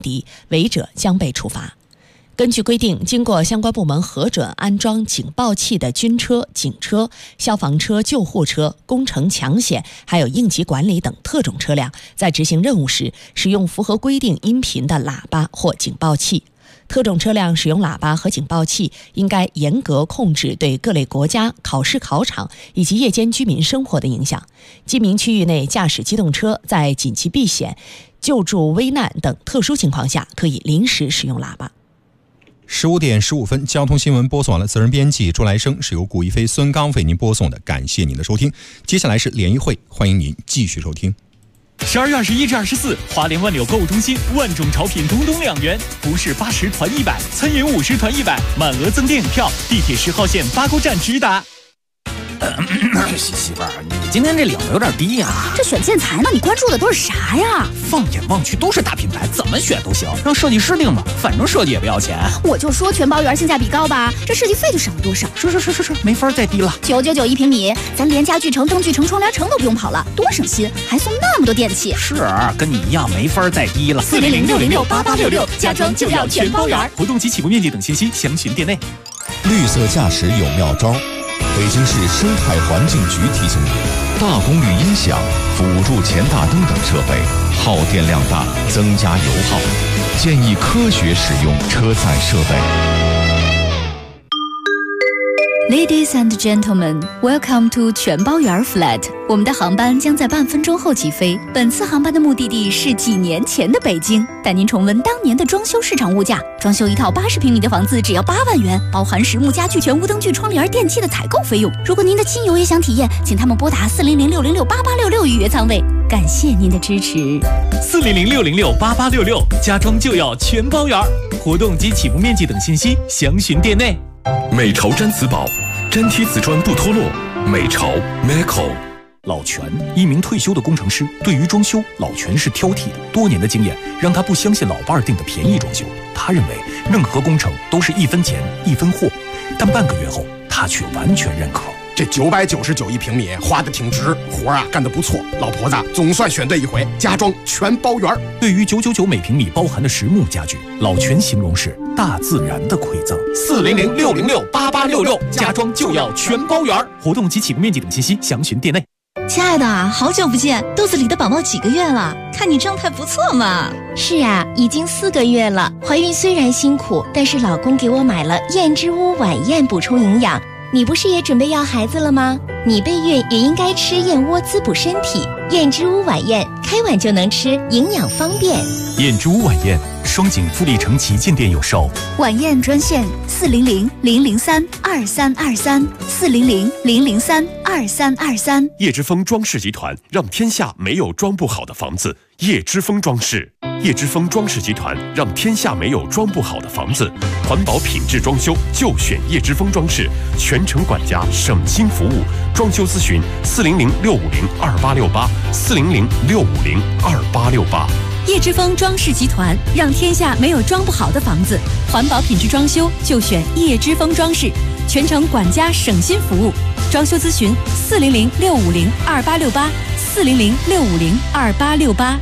敌，违者将被处罚。根据规定，经过相关部门核准安装警报器的军车、警车、消防车、救护车、工程抢险还有应急管理等特种车辆，在执行任务时使用符合规定音频的喇叭或警报器。特种车辆使用喇叭和警报器，应该严格控制对各类国家、考试考场以及夜间居民生活的影响。机民区域内驾驶机动车在紧急避险、救助危难等特殊情况下，可以临时使用喇叭。 15点15分，交通新闻播送完了。责任编辑朱来生，是由古一飞、孙刚为您播送的。感谢您的收听。接下来是联谊会，欢迎您继续收听。 12月21至24，华联万柳购物中心万种潮品东东2元，服饰80团100，餐饮50团100，满额赠电影票。地铁10号线八沟站直达。 媳妇儿，你今天这领子有点低呀。 这选建材呢，你关注的都是啥呀？ 放眼望去都是大品牌，怎么选都行，让设计师定吧，反正设计也不要钱。 我就说全包圆性价比高吧，这设计费就省了多少？ 是，没法再低了。 9991平米，咱连家具城、灯具城、窗帘城都不用跑了，多省心，还送那么多电器。 是，跟你一样没法再低了。 400-606-8866，家装就要全包圆。活动及起步面积等信息详询店内。 绿色驾驶有妙招。北京市生态环境局提醒你，大功率音响、辅助前大灯等设备耗电量大，增加油耗，建议科学使用车载设备。 Ladies and gentlemen, welcome to 全包圆 flat。我们的航班将在半分钟后起飞。本次航班的目的地是几年前的北京，带您重温当年的装修市场物价。装修一套80平米的房子只要8万元，包含实木家具、全屋灯具、窗帘、电器的采购费用。如果您的亲友也想体验，请他们拨打400-606-8866预约舱位。感谢您的支持。 400-606-8866，家装就要全包圆。活动及起步面积等信息详询店内。 美潮毡瓷宝，粘贴瓷砖不脱落。美潮 Meco。 老全，一名退休的工程师，对于装修，老全是挑剔的。多年的经验让他不相信老伴儿订的便宜装修，他认为任何工程都是1分钱1分货。但半个月后，他却完全认可。 这9991平米花的挺值，活啊干得不错。老婆子总算选对一回，家装全包圆。 对于999每平米包含的实木家具，老全形容是大自然的馈赠。 400-606-8866， 家装就要全包圆。活动及起步面积等信息详询店内。 亲爱的，好久不见，肚子里的宝宝几个月了？看你状态不错嘛。 是啊，已经4个月了。怀孕虽然辛苦，但是老公给我买了燕之屋晚宴补充营养。你不是也准备要孩子了吗？你备孕也应该吃燕窝滋补身体。燕之屋晚宴，开碗就能吃，营养方便。 燕之屋晚宴，双井富力城旗舰店有售。 晚宴专线400-003-2323 400-003-2323。 叶之峰装饰集团，让天下没有装不好的房子。叶之峰装饰，叶之峰装饰集团，让天下没有装不好的房子。环保品质装修就选叶之峰装饰，全程管家，省心服务。装修咨询400-650-2868 400-650-2868。 叶之峰装饰集团，让天下没有装不好的房子。环保品质装修就选叶之峰装饰，全程管家，省心服务。装修咨询400-650-2868 400-650-2868。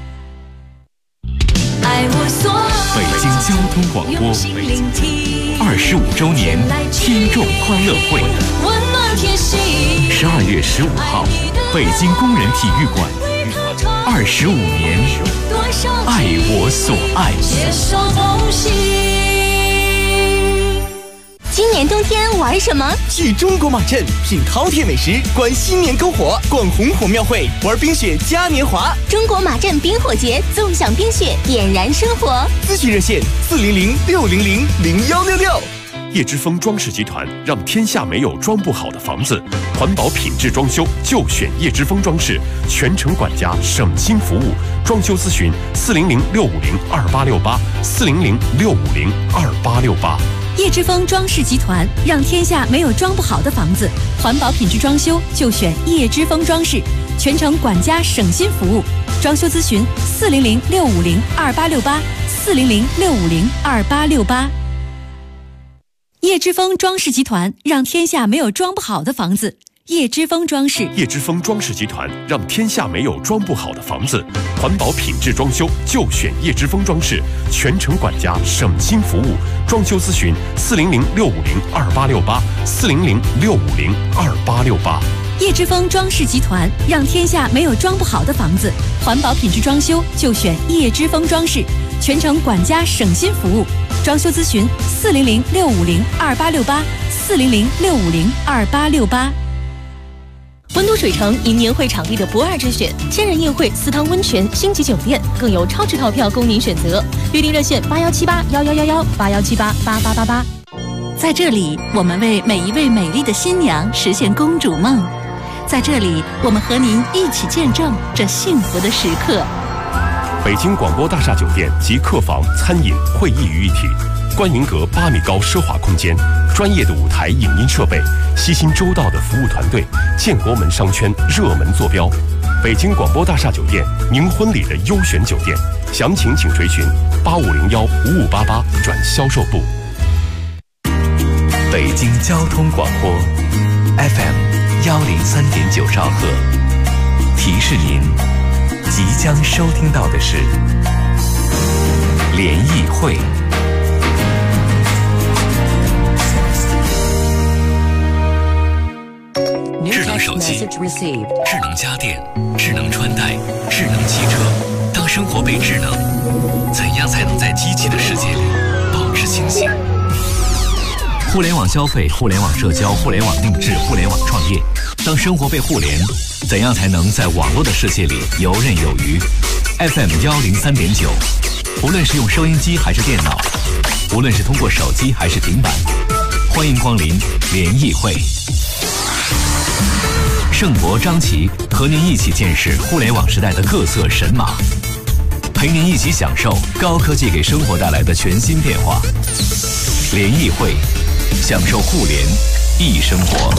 北京交通广播25周年听众欢乐会，12月15号，北京工人体育馆，25年，爱我所爱。 今年冬天玩什么？ 去中国马镇品饕餮美食，观新年篝火，逛红火庙会，玩冰雪嘉年华。 中国马镇冰火节，纵享冰雪，点燃生活。 咨询热线400-600-0166。 叶之峰装饰集团，让天下没有装不好的房子。环保品质装修就选叶之峰装饰，全程管家，省心服务。装修咨询400-650-2868 400-650-2868。 叶之峰装饰集团，让天下没有装不好的房子。环保品质装修就选叶之峰装饰，全程管家，省心服务。装修咨询400-650-2868 400-650-2868。叶之峰装饰集团，让天下没有装不好的房子。 叶之峰装饰。 叶之峰装饰集团让天下没有装不好的房子，环保品质装修就选叶之峰装饰，全程管家，省心服务。装修咨询400-650-2868，400-650-2868。 叶之峰装饰集团让天下没有装不好的房子，环保品质装修就选叶之峰装饰，全程管家，省心服务。装修咨询400-650-2868，400-650-2868。 温都水城迎年会场地的不二之选，千人宴会、4汤温泉、星级酒店，更有超值套票供您选择。预订热线81781111，8178888888。 在这里，我们为每一位美丽的新娘实现公主梦。在这里，我们和您一起见证这幸福的时刻。 北京广播大厦酒店及客房、餐饮、会议于一体，观云阁8米高奢华空间，专业的舞台影音设备，悉心周到的服务团队，建国门商圈热门坐标。北京广播大厦酒店，您婚礼的优选酒店，详情请垂询8501-5588转销售部。 北京交通广播 FM103.9兆赫，提示您即将收听到的是联谊会。智能手机、智能家电、智能穿戴、智能汽车。当生活被智能，怎样才能在机器的世界里保持清醒？互联网消费、互联网社交、互联网定制、互联网创业。当生活被互联，怎样才能在网络的世界里游刃有余？ FM103.9，无论是用收音机还是电脑，无论是通过手机还是平板，欢迎光临联谊会。盛博、张琪和您一起见识互联网时代的各色神马，陪您一起享受高科技给生活带来的全新变化。联谊会，享受互联易生活。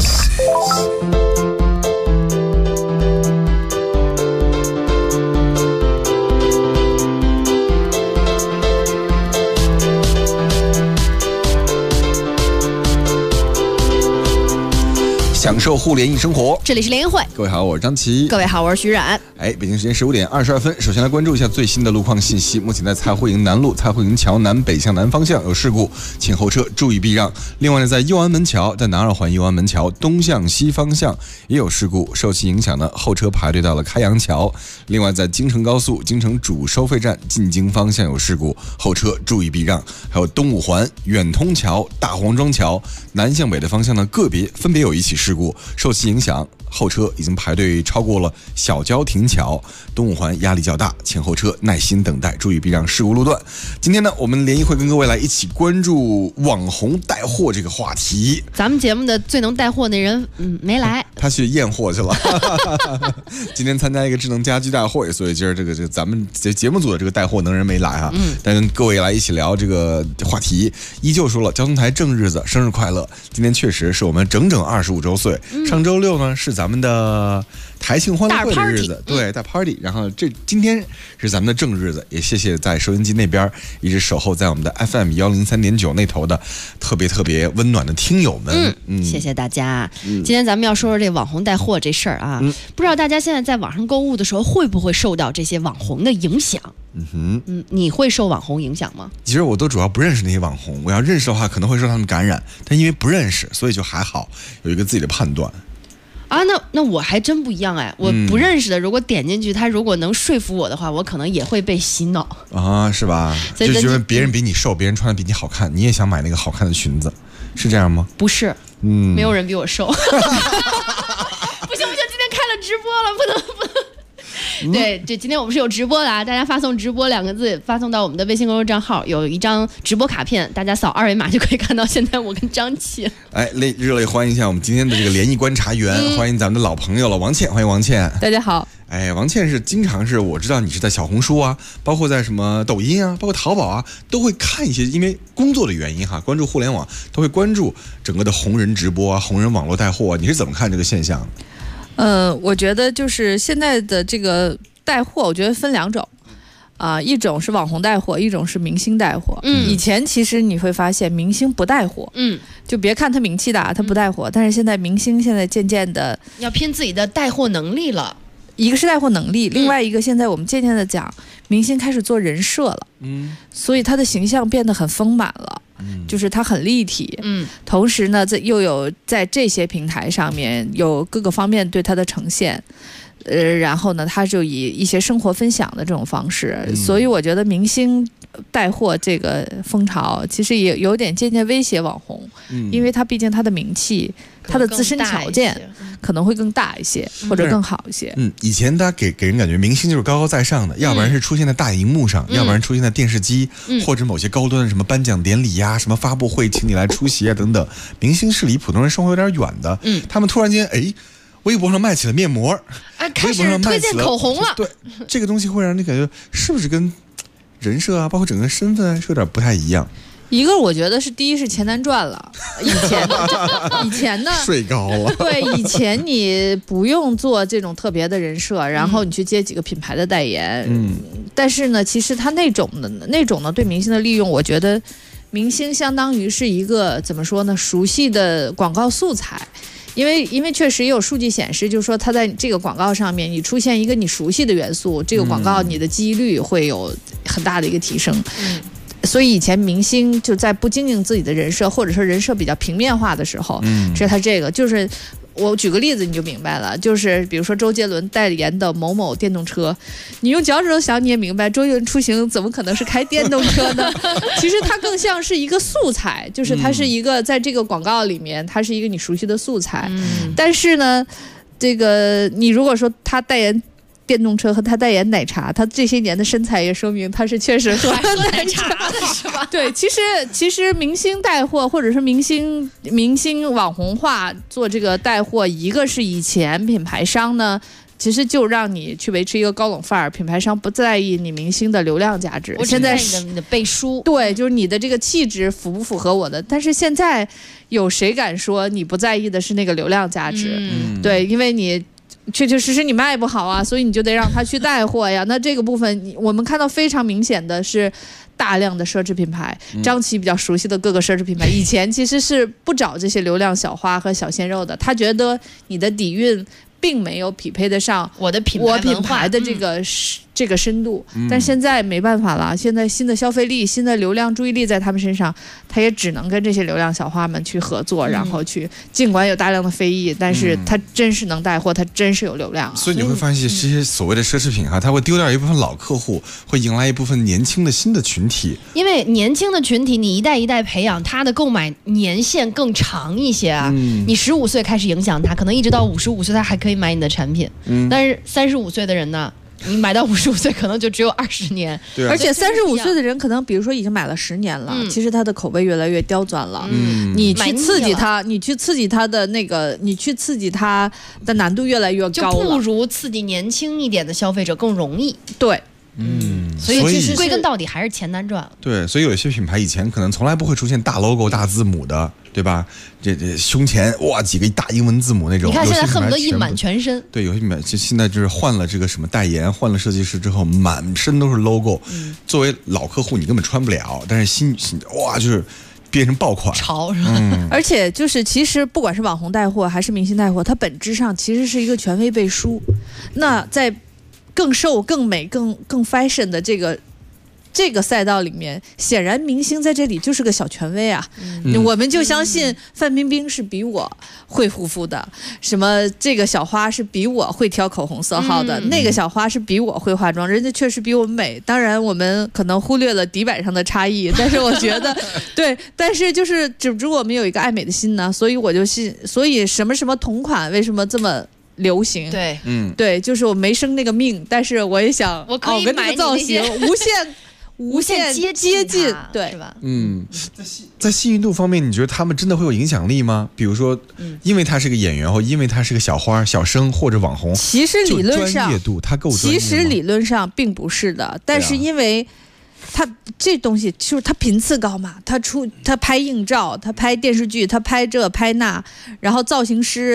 享受互联易生活， 这里是联谊会。 各位好，我是张琪。 各位好，我是徐冉。 北京时间15点22分，首先来关注一下最新的路况信息。目前在蔡慧营南路、蔡慧营桥南北向南方向有事故，请后车注意避让。另外呢，在右安门桥、在南二环右安门桥东向西方向也有事故，受其影响呢，后车排队到了开阳桥。另外，在京承高速京承主收费站进京方向有事故，后车注意避让。还有东五环远通桥、大黄庄桥南向北的方向呢，分别有一起事故，受其影响，后车已经排队超过了小郊亭桥，东五环压力较大，请后车耐心等待，注意避让事故路段。今天呢，我们联谊会跟各位来一起关注网红带货这个话题。 咱们节目的最能带货那人，没来， 他去验货去了。今天参加一个智能家居大会，所以今儿这个咱们节目组的这个带货能人没来啊。但跟各位来一起聊这个话题，依旧说了交通台正日子，生日快乐！今天确实是我们整整25周岁。上周六呢是咱们的台庆欢乐会的日子，对，大 party。然后今天是咱们的正日子，也谢谢在收音机那边一直守候在我们的 FM103.9那头的特别温暖的听友们。 谢谢大家。今天咱们要说说这网红带货这事儿啊，不知道大家现在在网上购物的时候会不会受到这些网红的影响？你会受网红影响吗？ 其实我都主要不认识那些网红，我要认识的话可能会受他们感染，但因为不认识，所以就还好，有一个自己的判断。 啊，那我还真不一样哎！我不认识的，如果点进去，他如果能说服我的话，我可能也会被洗脑啊，是吧？就是别人比你瘦，别人穿的比你好看，你也想买那个好看的裙子，是这样吗？ 不是，没有人比我瘦。不行，今天开了直播了，不能。对，今天我们是有直播的啊！大家发送"直播"2个字，发送到我们的微信公众账号，有一张直播卡片，大家扫2维码就可以看到现在我跟张琪。 热烈欢迎一下我们今天的这个联谊观察员，欢迎咱们的老朋友了，王倩，欢迎王倩。 大家好。 王倩是经常是我知道你是在小红书啊，包括在什么抖音啊，包括淘宝啊，都会看一些，因为工作的原因哈，关注互联网，都会关注整个的红人直播啊，红人网络带货啊，你是怎么看这个现象？ 我觉得就是现在的这个带货，我觉得分2种。 一种是网红带货，一种是明星带货。以前其实你会发现明星不带货，就别看他名气大，他不带货。但是现在明星现在渐渐的要拼自己的带货能力了。 一个是带货能力，另外一个现在我们渐渐的讲，明星开始做人设了，所以他的形象变得很丰满了，就是他很立体，同时呢，又有在这些平台上面有各个方面对他的呈现。然后呢，他就以一些生活分享的这种方式，所以我觉得明星带货这个风潮其实也有点渐渐威胁网红，因为他毕竟他的名气、他的自身条件可能会更大一些，或者更好一些。 以前大家给人感觉明星就是高高在上的，要不然是出现在大荧幕上，要不然出现在电视机，或者某些高端的什么颁奖典礼呀、什么发布会，请你来出席啊等等。明星是离普通人生活有点远的，他们突然间微博上卖起了面膜， 开始推荐口红了。 对，这个东西会让人感觉是不是跟人设啊，包括整个身份啊，是有点不太一样。 一个我觉得是第一是钱难赚了，以前呢税高了。 对，以前你不用做这种特别的人设，然后你去接几个品牌的代言，但是呢，其实他那种呢对明星的利用，我觉得明星相当于是一个怎么说呢，熟悉的广告素材。因为确实也有数据显示，就是说它在这个广告上面，你出现一个你熟悉的元素，这个广告你的记忆率会有很大的一个提升。所以以前明星就在不经营自己的人设，或者说人设比较平面化的时候，是他这个就是。我举个例子你就明白了，就是比如说周杰伦代言的某某电动车，你用脚趾头想你也明白，周杰伦出行怎么可能是开电动车呢？其实它更像是一个素材，就是它是一个在这个广告里面，它是一个你熟悉的素材。但是呢，这个你如果说他代言电动车和他代言奶茶，他这些年的身材也说明他是确实喝奶茶的是吧？对，其实明星带货或者是明星网红化做这个带货，一个是以前品牌商呢，其实就让你去维持一个高冷范儿，品牌商不在意你明星的流量价值，现在你的背书， 对，就是你的这个气质符不符合我的。但是现在有谁敢说你不在意的是那个流量价值？对，因为你确确实实你卖不好啊，所以你就得让他去带货呀。那这个部分我们看到非常明显的是大量的奢侈品牌，张琪比较熟悉的各个奢侈品牌，以前其实是不找这些流量小花和小鲜肉的，他觉得你的底蕴并没有匹配得上我品牌的这个深度。但现在没办法了，现在新的消费力、新的流量注意力在他们身上，他也只能跟这些流量小花们去合作，然后去尽管有大量的非议，但是他真是能带货，他真是有流量。 所以你会发现这些所谓的奢侈品他会丢掉一部分老客户，会迎来一部分年轻的新的群体。 因为年轻的群体你一代一代培养，他的购买年限更长一些啊。你15岁开始影响他，可能一直到55岁他还可以买你的产品，但是35岁的人呢，你买到55岁可能就只有20年。 对，而且35岁的人可能比如说已经买了10年了，其实他的口味越来越刁钻了。你去刺激他，你去刺激他的难度越来越高了， 就不如刺激年轻一点的消费者更容易。 对。 所以其实归根到底还是钱难赚。 对，所以有一些品牌以前可能从来不会出现大 logo 大字母的，对吧？这胸前哇几个大英文字母那种， 你看现在恨不得印满全身。 对，有些品牌现在就是换了这个什么代言，换了设计师之后，满身都是 logo。作为老客户你根本穿不了，但是新哇就是变成爆款潮是吧？ 而且就是其实不管是网红带货还是明星带货，它本质上其实是一个权威背书。那在更瘦、更美、更 fashion 的这个赛道里面，显然明星在这里就是个小权威啊。我们就相信范冰冰是比我会护肤的，什么这个小花是比我会挑口红色号的，那个小花是比我会化妆，人家确实比我美。当然我们可能忽略了底板上的差异，但是我觉得对，但是就是只不过我们有一个爱美的心呢，所以我就信，所以什么同款为什么这么流行？ 对， 对，就是我没生那个命，但是我也想我可以跟那个造型无限接近，对， 是吧？ 在信誉度方面，你觉得他们真的会有影响力吗？比如说，因为他是个演员，或因为他是个小花、小生或者网红， 其实理论上专业度他够专业吗？ 其实理论上并不是的，但是因为他这东西就是他频次高嘛，他拍硬照，他拍电视剧，他拍这拍那，然后造型师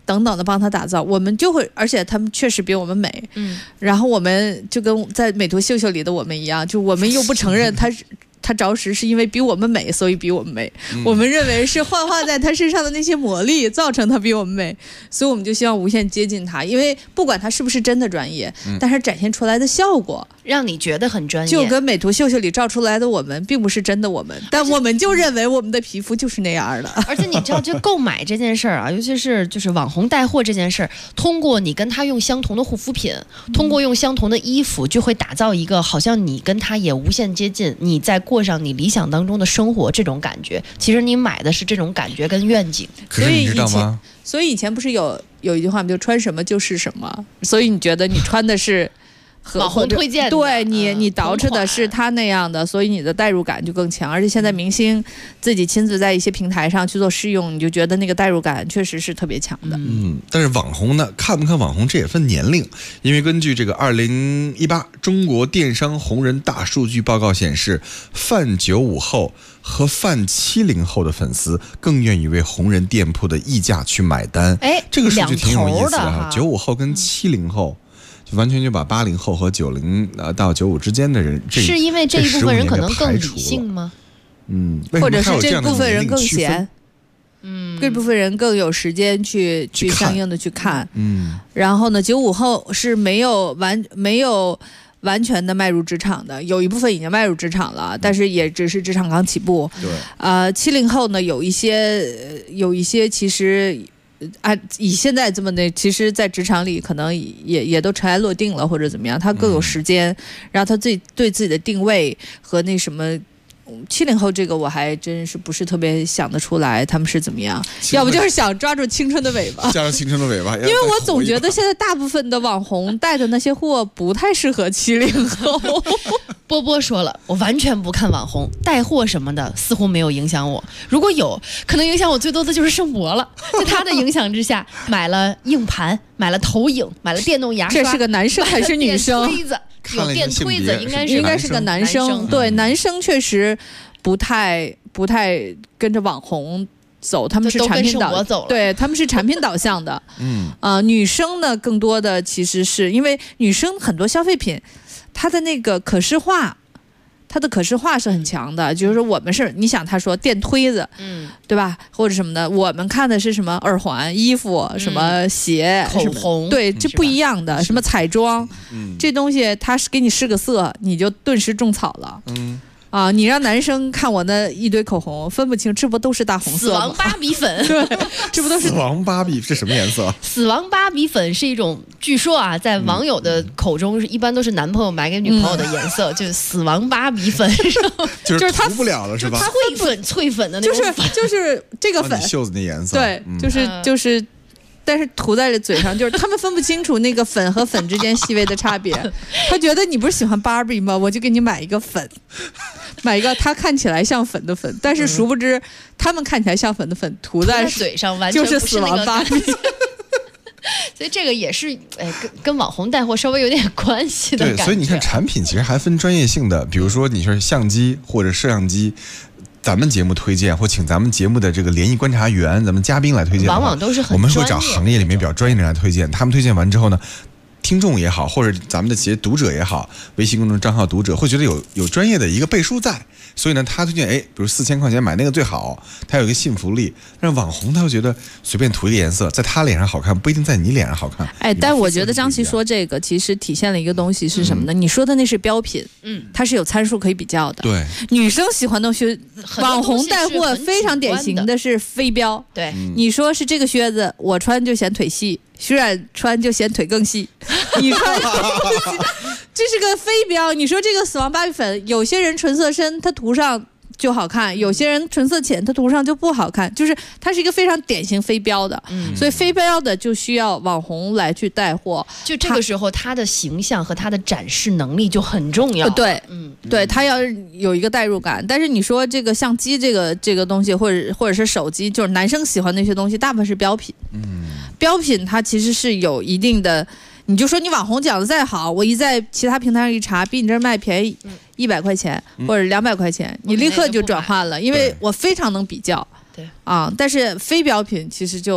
等等的帮他打造，我们就会，而且他们确实比我们美，然后我们就跟在美图秀秀里的我们一样，就我们又不承认他着实是因为比我们美，所以比我们美。我们认为是幻化在他身上的那些魔力造成他比我们美，所以我们就希望无限接近他，因为不管他是不是真的专业，但是展现出来的效果让你觉得很专业， 就跟美图秀秀里照出来的我们并不是真的我们，但我们就认为我们的皮肤就是那样的。 而且你知道，就购买这件事儿啊，尤其是就是网红带货这件事儿，通过你跟他用相同的护肤品，通过用相同的衣服，就会打造一个好像你跟他也无限接近，你在过上你理想当中的生活这种感觉。其实你买的是这种感觉跟愿景。 可是你知道吗？ 所以以前不是有一句话吗？就穿什么就是什么。所以你觉得你穿的是网红推荐的， 对你捯饬的是他那样的，所以你的代入感就更强。而且现在明星自己亲自在一些平台上去做试用，你就觉得那个代入感确实是特别强的。 但是网红呢，看不看网红这也分年龄，因为根据这个2018中国电商红人大数据报告显示，泛95后和泛70后的粉丝更愿意为红人店铺的溢价去买单。这个数据挺有意思的哈，95后跟70后。完全就把80后和90到95之间的人， 是因为这一部分人可能更理性吗？ 或者是这部分人更闲，这部分人更有时间去相应的去看。然后呢，95后是没有完全的迈入职场的，有一部分已经迈入职场了，但是也只是职场刚起步。 对 ，70后呢，有一些其实。以现在这么的，其实在职场里可能也都尘埃落定了，或者怎么样，他更有时间，然后他对自己的定位和那什么。70后这个我还真是不是特别想得出来他们是怎么样，要不就是想抓住青春的尾巴， 抓住青春的尾巴。因为我总觉得现在大部分的网红带的那些货不太适合70后。 波波说了，我完全不看网红带货什么的，似乎没有影响我。如果有可能影响我最多的就是圣博了，在他的影响之下，买了硬盘，买了投影，买了电动牙刷。 这是个男生还是女生？ 有电推子， 应该是个男生。对，男生确实不太跟着网红走，他们是产品导，对，他们是产品导向的。女生呢，更多的其实是因为女生很多消费品，它的那个可视化。它的可视化是很强的，就是说我们是，你想他说电推子，对吧，或者什么的，我们看的是什么耳环、衣服、什么鞋、 口红， 对，这不一样的，什么彩妆，这东西它是给你试个色，你就顿时种草了。你让男生看我那一堆口红，分不清，这不都是大红色吗？ 死亡芭比粉， 对，这不都是死亡芭比？是什么颜色？ 死亡芭比粉是一种，据说啊，在网友的口中，一般都是男朋友买给女朋友的颜色，就是死亡芭比粉， 就是涂不了了，是吧？ 脆粉的那种粉， 就是这个粉， 袖子那颜色， 对，就是。但是涂在了嘴上，就是他们分不清楚那个粉和粉之间细微的差别。他觉得你不是喜欢芭比吗？我就给你买一个粉，买一个它看起来像粉的粉，但是殊不知他们看起来像粉的粉涂在嘴上，完全就是死亡芭比。 所以这个也是跟网红带货稍微有点关系的感觉。 对，所以你看产品其实还分专业性的，比如说你说相机或者摄像机。咱们节目推荐或请咱们节目的这个联谊观察员，咱们嘉宾来推荐， 往往都是很我们会找行业里面比较专业的人来推荐。他们推荐完之后呢，听众也好，或者咱们的企业读者也好，微信公众账号读者会觉得有专业的一个背书在，所以呢，他推荐比如4000块钱买那个最好，他有一个信服力。但是网红他会觉得随便涂一个颜色，在他脸上好看，不一定在你脸上好看。 但我觉得张琪说这个其实体现了一个东西是什么呢？你说的那是标品，它是有参数可以比较的。 对， 女生喜欢东西，网红带货非常典型的是非标。 对， 你说是这个靴子，我穿就显腿细。徐冉穿就显腿更细，你穿这是个非标。你说这个死亡芭比粉，有些人纯色深，它涂上就好看；有些人纯色浅，它涂上就不好看。就是它是一个非常典型非标的，所以非标的就需要网红来去带货。 就这个时候，他的形象和他的展示能力就很重要。 对，对，他要有一个代入感。但是你说这个相机这个东西，或者是手机，就是男生喜欢那些东西，大部分是标品。标品它其实是有一定的，你就说你网红讲的再好，我在其他平台上一查，比你这儿卖便宜100块钱或者200块钱，你立刻就转换了，因为我非常能比较。 对但是非标品其实就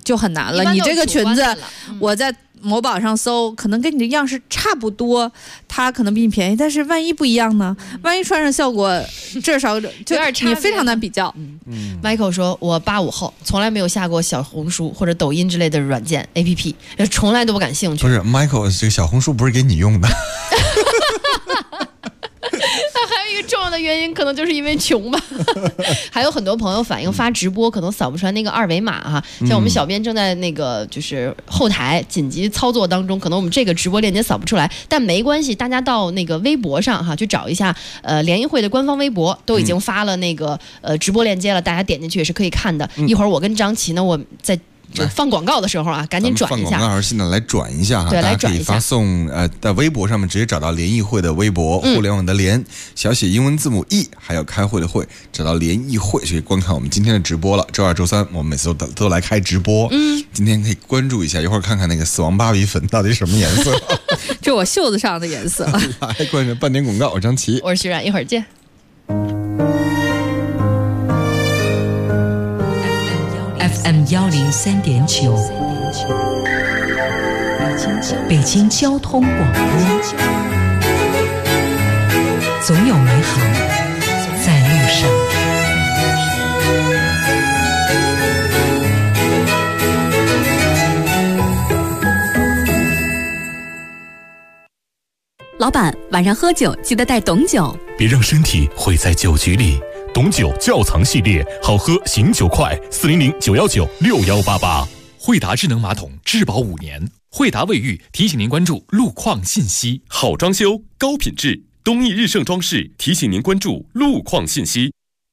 就很难了。你这个裙子，我在某宝上搜，可能跟你的样式差不多，它可能比你便宜，但是万一不一样呢？万一穿上效果至少就你非常难比较。 Michael 说：“我85后，从来没有下过小红书或者抖音之类的软件 APP， 从来都不感兴趣。” 不是 Michael， 这个小红书不是给你用的。 还有一个重要的原因，可能就是因为穷吧。还有很多朋友反映发直播可能扫不出来那个二维码哈，像我们小编正在那个就是后台紧急操作当中，可能我们这个直播链接扫不出来，但没关系，大家到那个微博上哈去找一下，联谊会的官方微博都已经发了那个直播链接了，大家点进去也是可以看的。一会儿我跟张琪呢，我在。就放广告的时候啊，赶紧转一下。 放广告现在来转一下哈， 对， 大家可以发送在微博上面直接找到联谊会的微博，互联网的联，小写英文字母 E， 还有开会的会，找到联谊会就可以观看我们今天的直播了。周二、周三我们每次都来开直播，今天可以关注一下，一会儿看看那个死亡芭比粉到底什么颜色， 就我袖子上的颜色。 来关注半点广告，我张琪， 我是徐冉，一会儿见。 FM 103.9，北京交通广播，总有美好在路上。 老板，晚上喝酒记得带董酒， 别让身体毁在酒局里。董酒窖藏系列，好喝醒酒快，400-919-6188。 惠达智能马桶质保5年，惠达卫浴提醒您关注路况信息。 好装修，高品质，东义日盛装饰提醒您关注路况信息。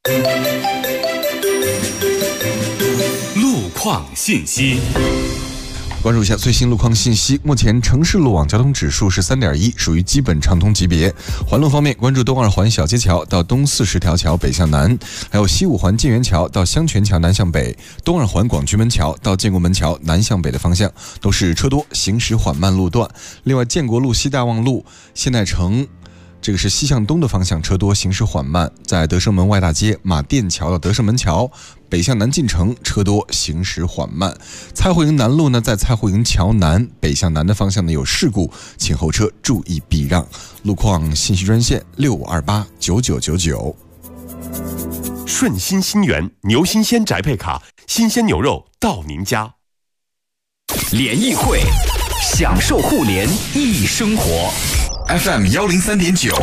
路况信息。 关注一下最新路况信息。目前城市路网交通指数是3.1，属于基本畅通级别。环路方面，关注东2环小街桥到东40条桥北向南，还有西5环建元桥到香泉桥南向北，东2环广渠门桥到建国门桥南向北的方向都是车多，行驶缓慢路段。另外，建国路、西大望路、现代城。这个是西向东的方向，车多，行驶缓慢。在德胜门外大街马甸桥到德胜门桥，北向南进城，车多，行驶缓慢。蔡慧营南路呢，在蔡慧营桥南北向南的方向呢有事故，请后车注意避让。路况信息专线65289999。 顺心新源牛新鲜宅配卡，新鲜牛肉到您家。 联谊会，享受互联易生活。 FM 103.9。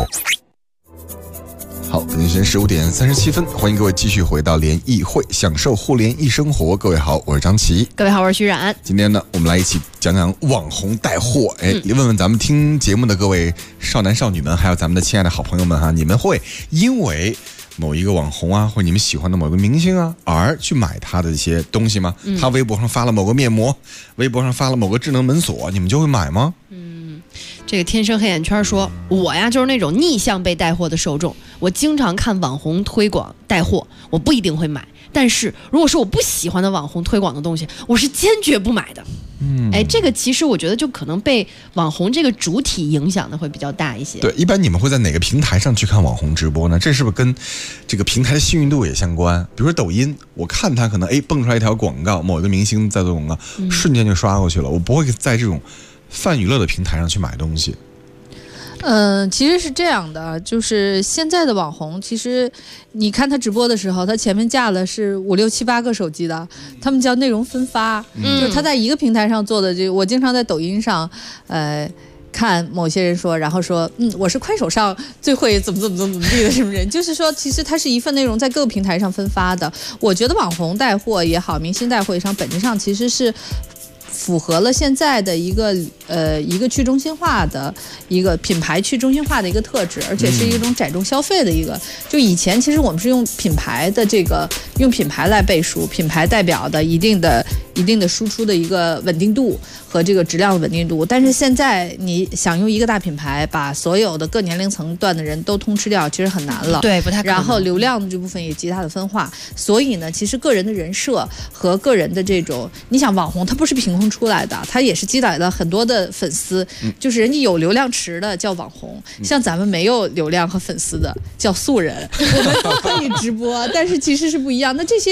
好，北京时间15:37，欢迎各位继续回到联谊会，享受互联易生活。各位好，我是张琪。 各位好，我是徐冉。 今天呢，我们来一起讲讲网红带货。问问咱们听节目的各位少男少女们，还有咱们的亲爱的好朋友们哈，你们会因为某一个网红啊，或者你们喜欢的某个明星啊，而去买他的一些东西吗？他微博上发了某个面膜，微博上发了某个智能门锁，你们就会买吗？ 这个天生黑眼圈说，我呀就是那种逆向被带货的受众，我经常看网红推广带货，我不一定会买，但是如果是我不喜欢的网红推广的东西，我是坚决不买的。这个其实我觉得就可能被网红这个主体影响的会比较大一些。 对，一般你们会在哪个平台上去看网红直播呢？这是不是跟这个平台的信誉度也相关？比如说抖音，我看它可能蹦出来一条广告，某一个明星在做广告，瞬间就刷过去了，我不会在这种泛娱乐的平台上去买东西。 其实是这样的，就是现在的网红，其实你看他直播的时候，他前面架了是5、6、7、8个手机的，他们叫内容分发，就是他在一个平台上做的。这我经常在抖音上，看某些人说，然后说，我是快手上最会怎么地的什么人，就是说，其实它是一份内容在各个平台上分发的。我觉得网红带货也好，明星带货也好，本质上其实是符合了现在的一个去中心化的一个品牌去中心化的一个特质，而且是一种窄众消费的一个。就以前其实我们是用品牌的用品牌来背书，品牌代表的一定的输出的一个稳定度和这个质量的稳定度。但是现在你想用一个大品牌把所有的各年龄层段的人都通吃掉，其实很难了。 对，不太可能。 然后流量的这部分也极大的分化，所以呢，其实个人的人设和个人的这种，你想网红他不是凭空出来的，他也是积累了很多的粉丝，就是人家有流量池的叫网红，像咱们没有流量和粉丝的叫素人，我们都可以直播，但是其实是不一样。那这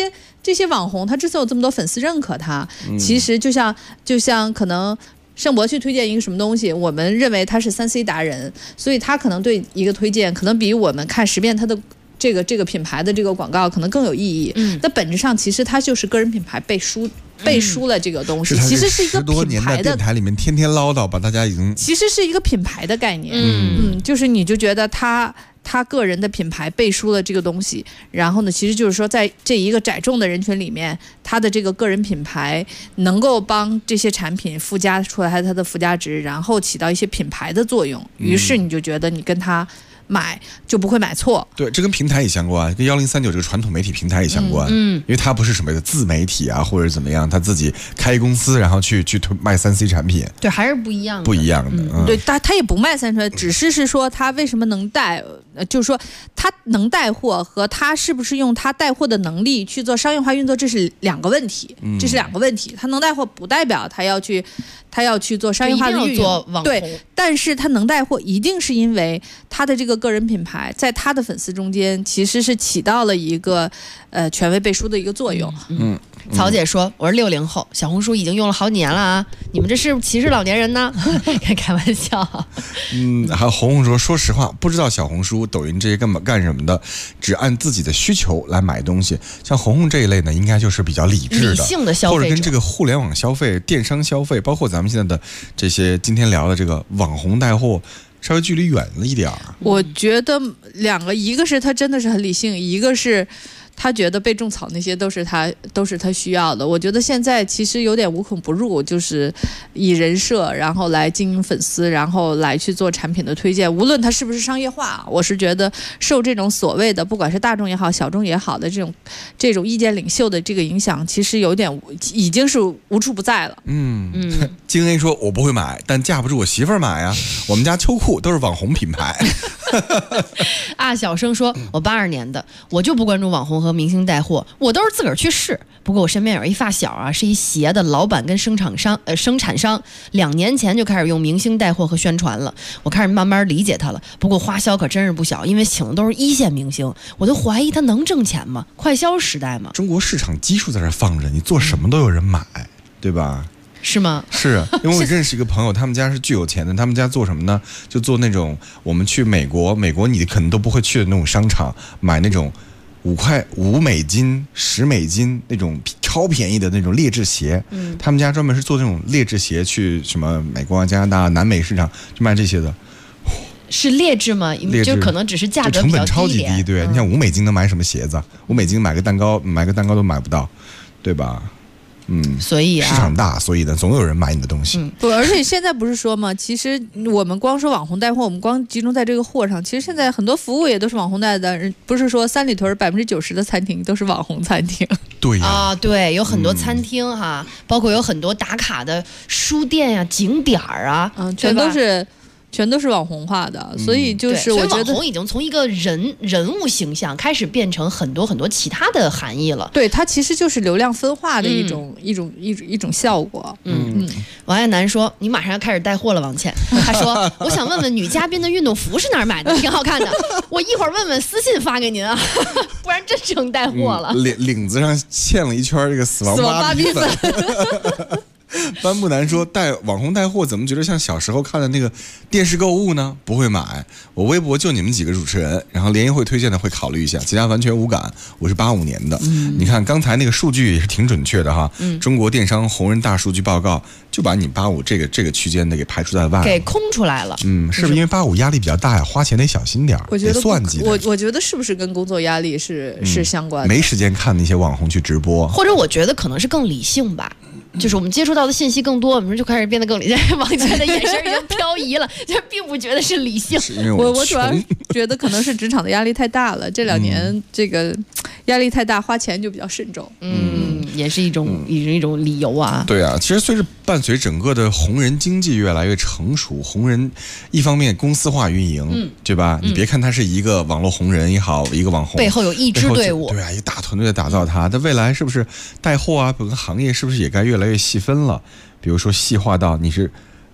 这些网红他之所以有这么多粉丝认可他，其实就像可能盛博去推荐一个什么东西，我们认为他是3C 达人，所以他可能对一个推荐可能比我们看10遍他的这个品牌的这个广告可能更有意义。那本质上其实它就是个人品牌背书了这个东西，其实是一个 10多年在电台里面天天唠叨，把大家已经其实是一个品牌的概念。就是你就觉得他个人的品牌背书了这个东西，然后呢，其实就是说在这一个窄众的人群里面，他的这个个人品牌能够帮这些产品附加出来它的附加值，然后起到一些品牌的作用。于是你就觉得你跟他买就不会买错。 对，这跟平台也相关，跟1039这个传统媒体平台也相关。因为它不是什么的自媒体啊，或者怎么样，他自己开公司，然后去卖3C 产品。 对，还是不一样的。 不一样的。 对，他也不卖3C，只是说他为什么能带，就是说他能带货和他是不是用他带货的能力去做商业化运作，这是2个问题。这是2个问题。他能带货不代表他要去做商业化的运用。对，但是他能带货，一定是因为他的这个人品牌在他的粉丝中间其实是起到了一个权威背书的一个作用。 曹姐说我是60后，小红书已经用了好几年了啊，你们这是不是歧视老年人呢？开玩笑。 还有红红说实话不知道小红书抖音这些干什么的，只按自己的需求来买东西。像红红这一类呢，应该就是比较理智的理性的消费者， 或者跟这个互联网消费、电商消费，包括咱们现在的这些今天聊的这个网红带货稍微距离远了一点。 我觉得2个，一个是他真的是很理性，一个是他觉得被种草那些都是他需要的。我觉得现在其实有点无孔不入，就是以人设然后来经营粉丝，然后来去做产品的推荐，无论它是不是商业化，我是觉得受这种所谓的不管是大众也好小众也好的这种意见领袖的这个影响，其实有点已经是无处不在了。 金 A 说我不会买，但架不住我媳妇儿买啊，我们家秋裤都是网红品牌。 小生说我82年的，我就不关注网红和明星带货，我都是自个儿去试。不过我身边有一发小啊，是一鞋的老板跟生产商，2年前就开始用明星带货和宣传了，我开始慢慢理解他了。不过花销可真是不小，因为请的都是1线明星，我都怀疑他能挣钱吗？快销时代嘛， 中国市场基数在这放着，你做什么都有人买，对吧？ 是吗？ 是，因为我认识一个朋友，他们家是巨有钱的，他们家做什么呢？就做那种我们去美国你可能都不会去的那种商场，买那种5美金、10美金那种超便宜的那种劣质鞋。他们家专门是做那种劣质鞋，去什么美国、加拿大、南美市场就卖这些的。 是劣质吗？就可能只是价格比较低， 成本超级低。对，你想5美金能买什么鞋子？5美金买个蛋糕都买不到，对吧？ 所以市场大，所以呢，总有人买你的东西。 不，而且现在不是说嘛，其实我们光说网红带货，我们光集中在这个货上，其实现在很多服务也都是网红带的。不是说三里屯90%的餐厅都是网红餐厅。 对啊，对，有很多餐厅哈，包括有很多打卡的书店呀、景点啊， 全都是网红化的，所以就是我觉得网红已经从一个人物形象开始变成很多很多其他的含义了。 对，它其实就是流量分化的一种效果。 王爱楠说：“你马上要开始带货了，王倩。”他说：“我想问问女嘉宾的运动服是哪儿买的？挺好看的。我一会儿问问私信发给您啊，不然真成带货了。 领子上嵌了一圈这个死亡芭比粉。”班布南说网红带货怎么觉得像小时候看的那个电视购物呢？不会买，我微博就你们几个主持人，然后联谊会推荐的会考虑一下，其他完全无感。我是85年的。你看刚才那个数据也是挺准确的哈。中国电商红人大数据报告就把你85这个区间的给排除在外了， 给空出来了。 是不是因为85压力比较大呀？花钱得小心点， 我觉得算计。 我觉得是不是跟工作压力是相关的？ 没时间看那些网红去直播， 或者我觉得可能是更理性吧。就是我们接触到的信息更多，我们就开始变得更理性。王倩的眼神已经漂移了，就并不觉得是理性。 我主要觉得可能是职场的压力太大了，这2年这个压力太大，花钱就比较慎重。 也是一种理由啊。 对啊，其实伴随整个的红人经济越来越成熟，红人一方面公司化运营，对吧？你别看他是一个网络红人也好，一个网红背后有一支队伍， 对啊，一大团队在打造他。但未来是不是带货啊，整个行业是不是也该越来越细分了？比如说细化到你是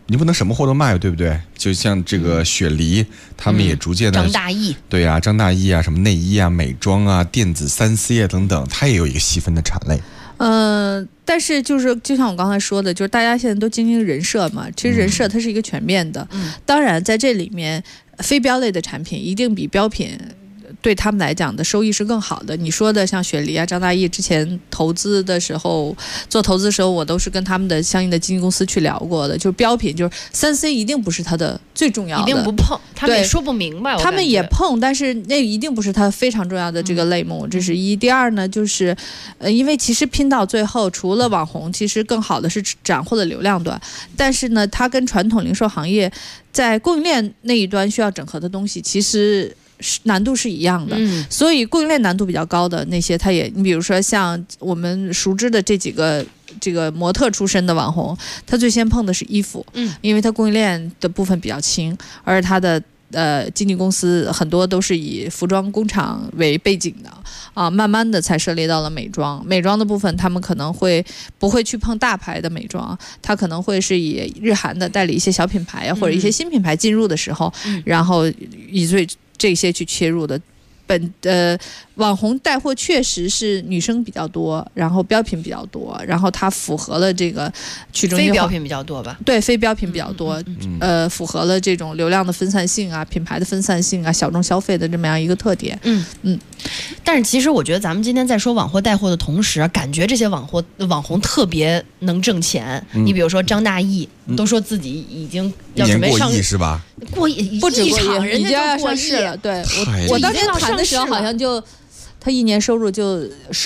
你不能什么货都卖，对不对？就像这个雪梨，他们也逐渐的张大奕， 对啊，张大奕啊，什么内衣啊、美妆啊、电子3C 啊等等，它也有一个细分的产类。 但是就像我刚才说的，就是大家现在都经营人设嘛，其实人设它是一个全面的。当然在这里面，非标类的产品一定比标品对他们来讲的收益是更好的。你说的像雪梨啊、张大奕之前做投资的时候，我都是跟他们的相应的经纪公司去聊过的。就是标品，就是3C 一定不是它的最重要的， 一定不碰，他们也说不明白。 他们也碰，但是那一定不是它非常重要的这个类目，这是一。第二呢，就是因为其实拼到最后，除了网红，其实更好的是斩获的流量端，但是呢，它跟传统零售行业在供应链那一端需要整合的东西，其实难度是一样的，所以供应链难度比较高的那些，你比如说像我们熟知的这几个这个模特出身的网红，他最先碰的是衣服，因为他供应链的部分比较轻，而他的经纪公司很多都是以服装工厂为背景的啊，慢慢的才涉猎到了美妆。美妆的部分，他们可能不会去碰大牌的美妆，他可能会是以日韩的代理一些小品牌啊，或者一些新品牌进入的时候，然后以这些去切入的。网红带货确实是女生比较多，然后标品比较多，然后它符合了这个去中心化， 非标品比较多吧？ 对，非标品比较多，符合了这种流量的分散性啊、品牌的分散性啊、小众消费的这么样一个特点。 但是其实我觉得咱们今天在说网货带货的同时，感觉这些网红特别能挣钱。你比如说张大奕，都说自己已经要准备上 1年过亿是吧？ 过亿不止过亿， 人家就过亿了。对，我当时谈的时候好像就。他一年收入就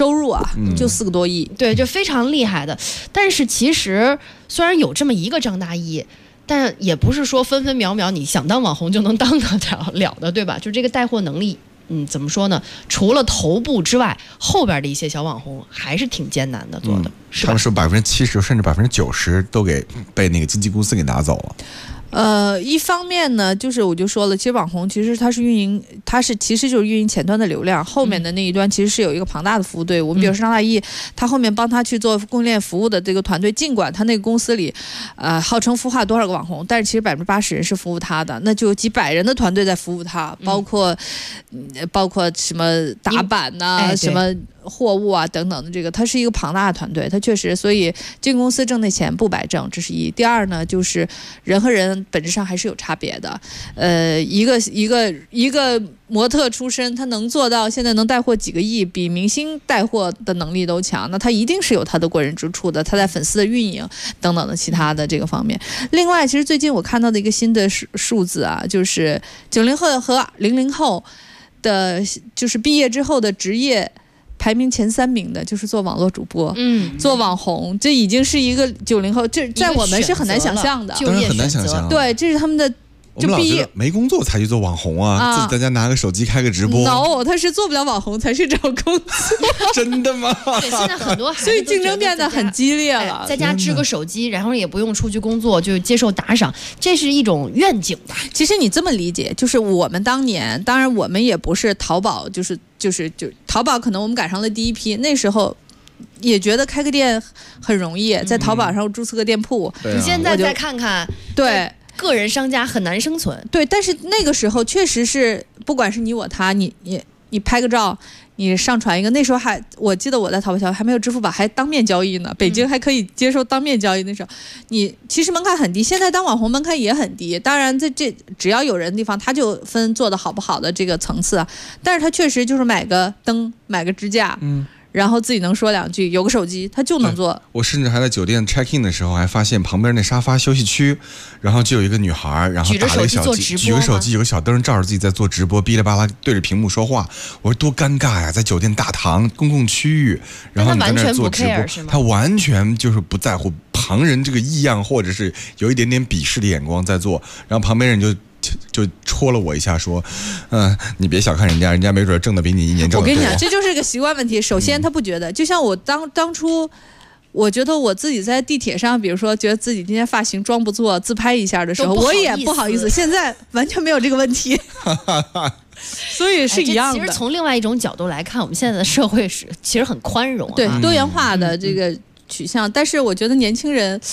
4个多亿， 对，就非常厉害的。但是其实虽然有这么一个张大奕，但也不是说分分秒秒你想当网红就能当得了的，对吧？就这个带货能力，怎么说呢？除了头部之外，后边的一些小网红还是挺艰难的做的。 他们说70%甚至90%都被那个经纪公司给拿走了。 一方面呢，就是我就说了，其实网红其实它其实就是运营前端的流量，后面的那一端其实是有一个庞大的服务队伍。比如说张大奕，他后面帮他去做供应链服务的这个团队，尽管他那个公司里，号称孵化多少个网红，但是其实80%人是服务他的，那就有几百人的团队在服务他，包括什么打版呐、什么货物啊等等的，这个它是一个庞大的团队，它确实，所以经纪公司挣那钱不白挣，这是一。第二呢，就是人和人本质上还是有差别的。一个模特出身，他能做到现在能带货几个亿，比明星带货的能力都强，那他一定是有他的过人之处的，他在粉丝的运营等等的其他的这个方面。另外，其实最近我看到的一个新的数字啊，就是90后和00后的，就是毕业之后的职业排名前3名的就是做网络主播，做网红，这已经是一个90后，这在我们是很难想象的， 当然很难想象。 对，这是他们的。 就毕业没工作才去做网红啊，自己在家拿个手机开个直播。 No， 他是做不了网红，才是找工作。 真的吗？ 对，现在很多孩子所以竞争变得很激烈了。 在家支个手机，然后也不用出去工作，就接受打赏，这是一种愿景吧。 其实你这么理解，就是我们当年，当然我们也不是淘宝，就淘宝，可能我们赶上了第一批，那时候。也觉得开个店很容易，在淘宝上注册个店铺。 你现在再看看， 对。 个人商家很难生存， 对，但是那个时候确实是，不管是你我他，你拍个照，你上传一个，那时候我记得我在淘宝还没有支付宝，还当面交易呢，北京还可以接受当面交易，那时候你其实门槛很低，现在当网红门槛也很低，当然这只要有人的地方，他就分做的好不好的这个层次啊，但是他确实就是买个灯，买个支架，然后自己能说2句，有个手机他就能做。 我甚至还在酒店 check in 的时候，还发现旁边那沙发休息区，然后就有一个女孩，然后打了个小举个手机，有个小灯照着自己在做直播，哔哩吧啦对着屏幕说话。我说多尴尬呀，在酒店大堂公共区域，然后你在那做直播，他完全就是不在乎旁人这个异样，或者是有一点点鄙视的眼光在做，然后旁边人就戳了我一下，说，你别小看人家没准挣的比你1年挣的多。 我跟你讲，这就是个习惯问题。首先，他不觉得，就像我当初，我觉得我自己在地铁上，比如说觉得自己今天发型装不错，自拍一下的时候，我也不好意思。现在完全没有这个问题。所以是一样的。 其实从另外一种角度来看，我们现在的社会其实很宽容， 对多元化的这个取向。但是我觉得年轻人。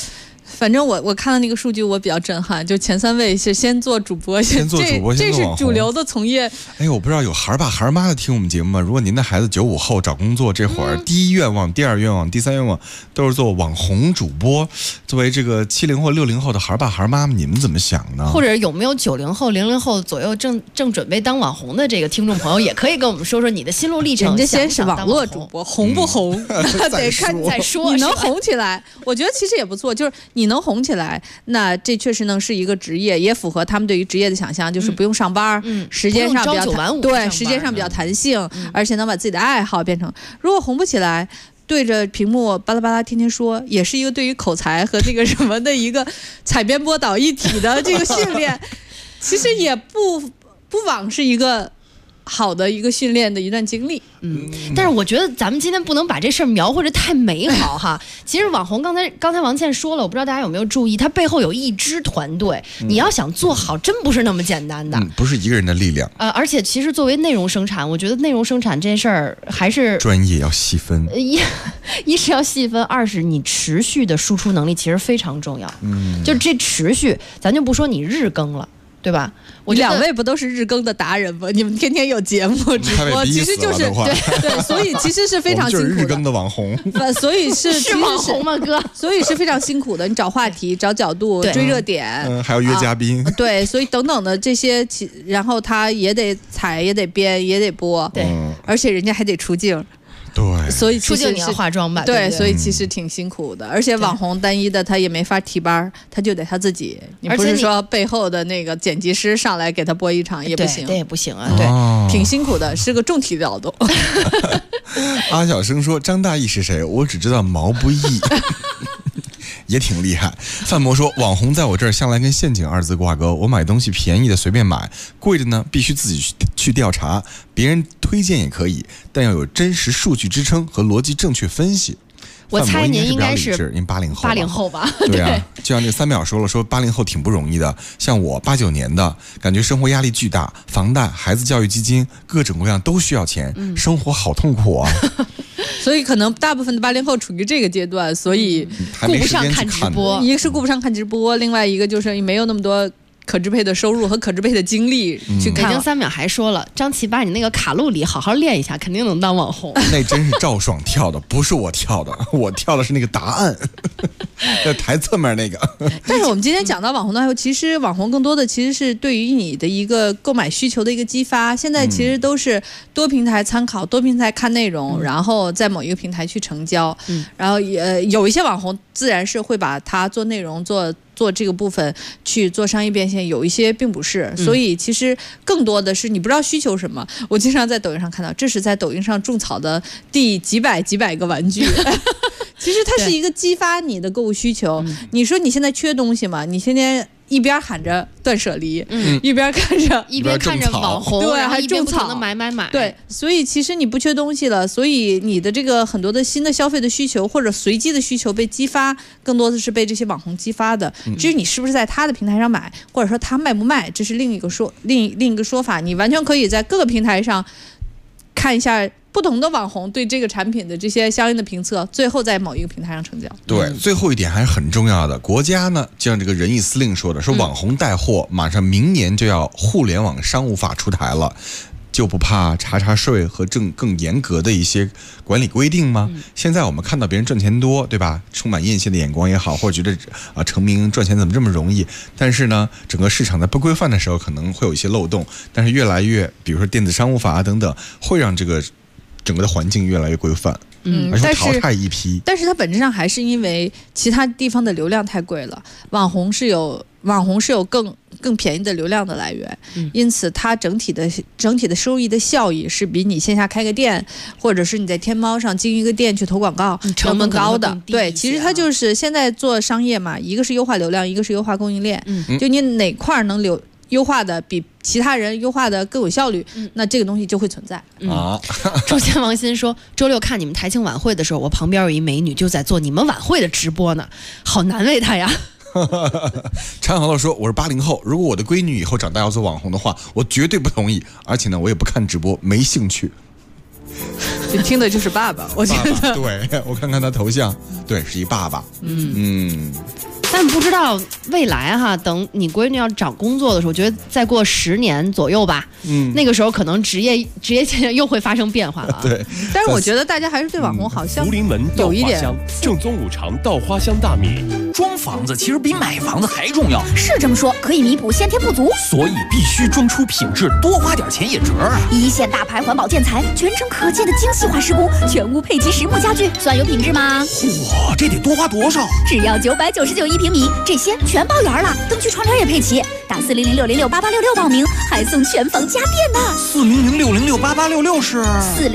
反正我看到那个数据，我比较震撼，就前3位是先做主播， 先做主播， 这是主流的从业。 哎，我不知道有孩儿爸孩儿妈的听我们节目吗？如果您的孩子95后找工作这会儿，第一愿望、第二愿望、第3愿望都是做网红主播，作为这个70或60后的孩儿爸孩儿妈，你们怎么想呢？ 或者有没有90后、00后左右正准备当网红的这个听众朋友，也可以跟我们说说你的心路历程。 人家先是网络主播，红不红得看再说。 你能红起来，我觉得其实也不错，就是你能红起来，那这确实能是一个职业，也符合他们对于职业的想象，就是不用上班，时间上比较对，时间上比较弹性，而且能把自己的爱好变成。如果红不起来，对着屏幕巴拉巴拉天天说，也是一个对于口才和这个什么的一个采编播导一体的这个训练，其实也不枉是一个好的一个训练的一段经历。 但是我觉得咱们今天不能把这事儿描绘着太美好哈。其实网红刚才王倩说了，我不知道大家有没有注意，他背后有一支团队，你要想做好，真不是那么简单的， 不是一个人的力量。 而且其实作为内容生产，我觉得内容生产这件事儿还是专业，要细分。 一是要细分，二是你持续的输出能力其实非常重要。就这持续，咱就不说你日更了。对吧？我 2位不都是日更的达人吗？你们天天有节目直播，其实就是对，所以其实是非常辛苦的。 就是日更的网红， 所以是网红吗，哥？ 所以是非常辛苦的。你找话题、找角度、追热点， 还要约嘉宾， 对，所以等等的这些，然后他也得采，也得编，也得播， 对， 而且人家还得出镜。 对， 所以出镜你要化妆吧？ 对，所以其实挺辛苦的。而且网红单一的他也没法提班，他就得他自己。你不是说背后的那个剪辑师上来给他播一场也不行， 对，也不行啊。 对，挺辛苦的，是个重体力劳动。 阿小生说：“张大奕是谁？我只知道毛不易。”也挺厉害。范博说，网红在我这儿向来跟陷阱2字挂钩，我买东西便宜的随便买，贵的呢必须自己去调查，别人推荐也可以，但要有真实数据支撑和逻辑正确分析。 我猜您应该是您80后吧？ 对啊，就像那个3秒说了，说80后挺不容易的，像我89年的，感觉生活压力巨大，房贷、孩子教育基金各种各样都需要钱，生活好痛苦啊。 所以可能大部分的80后处于这个阶段，所以顾不上看直播。 一个是顾不上看直播，另外一个就是没有那么多可支配的收入和可支配的精力去看。 北京3秒还说了，张琪把你那个卡路里好好练一下，肯定能当网红。 那真是赵爽跳的，不是我跳的，我跳的是那个答案，在台侧面那个。 但是我们今天讲到网红的时候，其实网红更多的其实是对于你的一个购买需求的一个激发。现在其实都是多平台参考，多平台看内容，然后在某一个平台去成交。然后有一些网红自然是会把它做内容做这个部分去做商业变现，有一些并不是，所以其实更多的是你不知道需求什么。我经常在抖音上看到，这是在抖音上种草的第几百个玩具。其实它是一个激发你的购物需求。你说你现在缺东西吗？你天天一边喊着断舍离，一边看着网红， 对，还种草的买， 对，所以其实你不缺东西了，所以你的这个很多的新的消费的需求或者随机的需求被激发，更多的是被这些网红激发的。至于你是不是在他的平台上买，或者说他卖不卖，这是另一个说法。你完全可以在各个平台上看一下不同的网红对这个产品的这些相应的评测，最后在某一个平台上成交。 对，最后一点还是很重要的。国家呢，就像这个仁义司令说的，说网红带货，马上明年就要互联网商务法出台了，就不怕查税和更严格的一些管理规定吗？现在我们看到别人赚钱多，对吧？充满艳羡的眼光也好，或者觉得成名赚钱怎么这么容易？但是呢，整个市场在不规范的时候，可能会有一些漏洞。但是越来越，比如说电子商务法等等，会让这个整个的环境越来越规范。而且淘汰一批。 但是它本质上还是因为其他地方的流量太贵了，网红是有更便宜的流量的来源，因此它整体的收益的效益是比你线下开个店，或者是你在天猫上经营一个店去投广告成本高的。对，其实它就是现在做商业嘛，一个是优化流量，一个是优化供应链。就你哪块能优化的比其他人优化的更有效率，那这个东西就会存在。 周先王鑫说，周六看你们台庆晚会的时候，我旁边有一美女就在做你们晚会的直播呢，好难为她呀。 常好乐说，我是80后，如果我的闺女以后长大要做网红的话，我绝对不同意，而且呢我也不看直播，没兴趣。 你听的就是爸爸，我觉得。 对，我看看他头像，对，是一爸爸。 但不知道未来哈，等你闺女要找工作的时候，我觉得再过10年左右吧，那个时候可能职业现象又会发生变化了。 对， 但是我觉得大家还是对网红好像福临门稻花香，正宗五常稻花香大米。 装房子其实比买房子还重要， 是这么说，可以弥补先天不足， 所以必须装出品质，多花点钱也值啊！ 一线大牌环保建材，全程可见的精细化施工，全屋配齐实木家具，算有品质吗？ 哇，这得多花多少？ 只要999一平米，这些全包圆了，灯具窗帘也配齐。打40060688866报名，还送全房家电呢。 40060688866是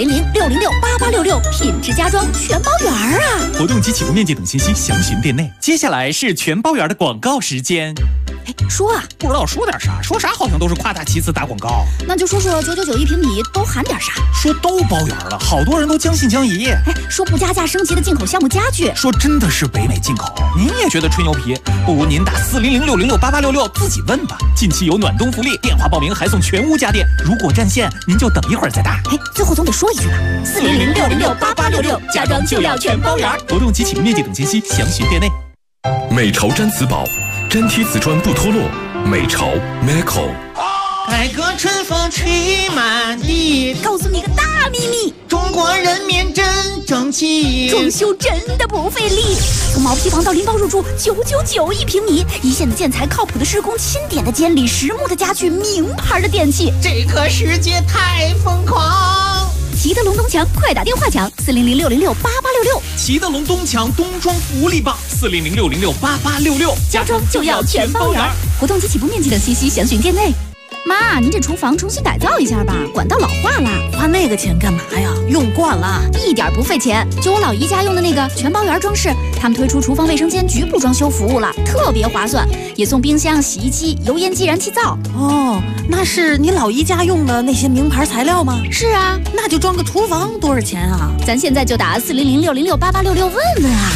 40060688866，品质家装全包圆啊！ 活动及起步面积等信息详询店内。 接下来是全包圆的广告时间。 说啊， 不知道说点啥，说啥好像都是夸大其词打广告。 那就说说999一平米都含点啥？ 说都包圆了，好多人都将信将疑。 说不加价升级的进口项目家具， 说真的是北美进口，您也觉得吹牛皮？不如您打40060688866自己问吧。近期有暖冬福利，电话报名还送全屋家电。如果占线，您就等一会儿再打。 最后总得说一句吧，40060688866，家装就要全包圆。 活动及起步面积等信息详询店内。 美潮毡瓷宝，粘贴瓷砖不脱落。美潮 Meco。 改革春风吹满地， 告诉你个大秘密， 中国人民真争气， 装修真的不费力。从毛坯房到拎包入住，999一平米，一线的建材，靠谱的施工，钦点的监理，实木的家具，名牌的电器， 这个世界太疯狂。 齐德龙东墙，快打电话抢40060688866。 齐德龙东墙冬装福利棒，40060688866， 家装就要全包圆。活动及起步面积等信息详询店内。妈，您这厨房重新改造一下吧，管道老化了。 花那个钱干嘛呀？用惯了， 一点不费钱。就我老姨家用的那个全包圆装饰，他们推出厨房卫生间局部装修服务了，特别划算，也送冰箱、洗衣机、油烟机、燃气灶。 哦，那是你老姨家用的那些名牌材料吗？ 是啊， 那就装个厨房多少钱啊？ 咱现在就打40060688866问问啊。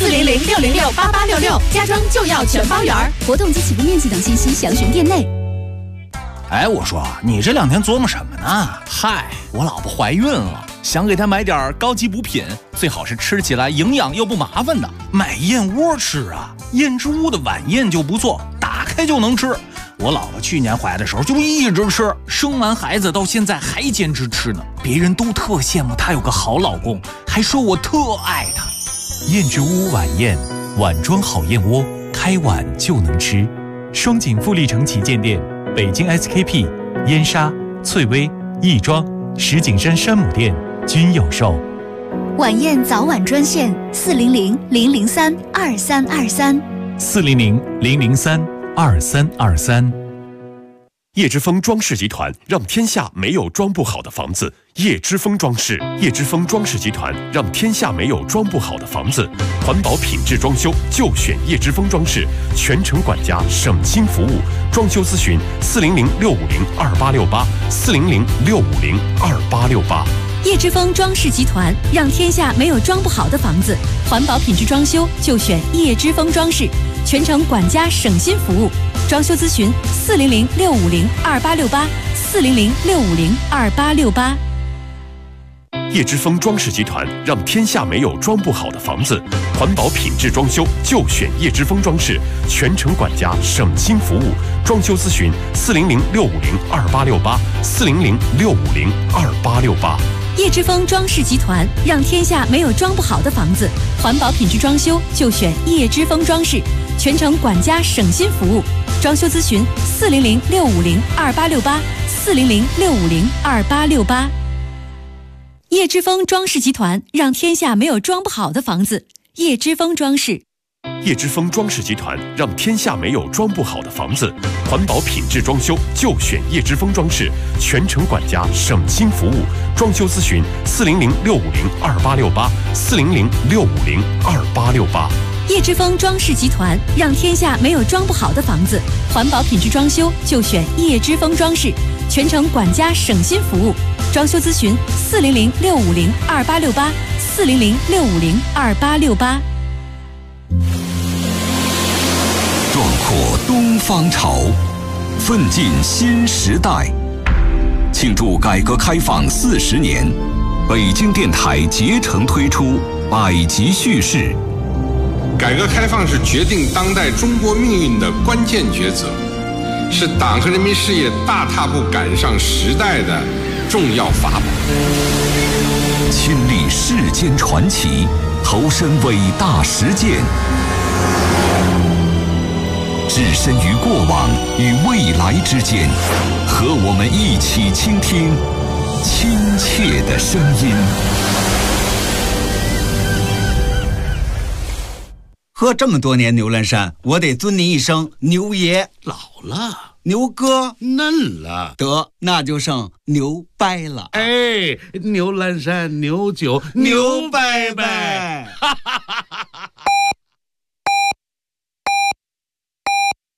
40060688866，家装就要全包圆。 活动及起步面积等信息详询店内。 我说你这2天琢磨什么呢？嗨，我老婆怀孕了，想给她买点高级补品，最好是吃起来营养又不麻烦的。买燕窝吃啊，燕之屋的晚宴就不错，打开就能吃。我老婆去年怀的时候就一直吃，生完孩子到现在还坚持吃呢。别人都特羡慕她有个好老公，还说我特爱她。 燕之屋晚宴，碗装好燕窝，开碗就能吃。双井富力城旗舰店。北京 SKP、燕莎、翠微、亦庄、石景山山姆店均有售。 晚宴早晚专线400-003-2323。 400-003-2323。 叶之峰装饰集团让天下没有装不好的房子。叶之峰装饰，叶之峰装饰集团让天下没有装不好的房子。环保品质装修就选叶之峰装饰，全程管家，省心服务。装修咨询400-650-2868，400-650-2868。 叶之峰装饰集团让天下没有装不好的房子。环保品质装修就选叶之峰装饰，全程管家，省心服务。装修咨询400-650-2868，400-650-2868。 叶之峰装饰集团让天下没有装不好的房子。环保品质装修就选叶之峰装饰，全程管家，省心服务。装修咨询400-650-2868，400-650-2868。 叶之峰装饰集团让天下没有装不好的房子。环保品质装修就选叶之峰装饰，全程管家，省心服务。装修咨询400-650-2868，400-650-2868。叶之峰装饰集团让天下没有装不好的房子。叶之峰装饰。 叶之峰装饰集团让天下没有装不好的房子。环保品质装修就选叶之峰装饰，全程管家，省心服务。装修咨询400-650-2868，400-650-2868。 叶之峰装饰集团让天下没有装不好的房子。环保品质装修就选叶之峰装饰，全程管家，省心服务。装修咨询400-650-2868，400-650-2868。 壮阔东方潮，奋进新时代。庆祝改革开放40年，北京电台竭诚推出百集叙事， 改革开放是决定当代中国命运的关键抉择，是党和人民事业大踏步赶上时代的重要法宝。 亲历世间传奇，投身伟大实践，置身于过往与未来之间，和我们一起倾听亲切的声音。 喝这么多年牛栏山，我得尊您一声牛爷。 老了， 牛哥嫩了， 得那就剩牛掰了。 哎，牛栏山牛酒牛掰掰，哈哈哈哈。